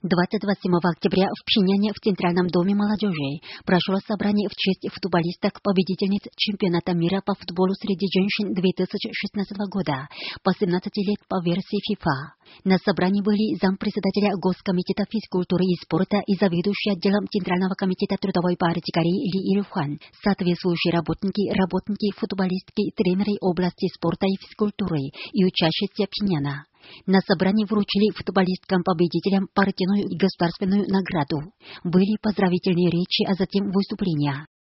27 октября в Пхеньяне в Центральном доме молодежи прошло собрание в честь футболисток-победительниц чемпионата мира по футболу среди женщин 2016 года по 17 лет по версии ФИФА. На собрании были зампредседателя Госкомитета физкультуры и спорта и заведующий отделом Центрального комитета трудовой партии Кореи Ли Ильхван, соответствующие работники, футболистки, тренеры области спорта и физкультуры и учащиеся Пхеньяна. На собрании вручили футболисткам-победителям партийную и государственную награду. Были поздравительные речи, а затем выступления.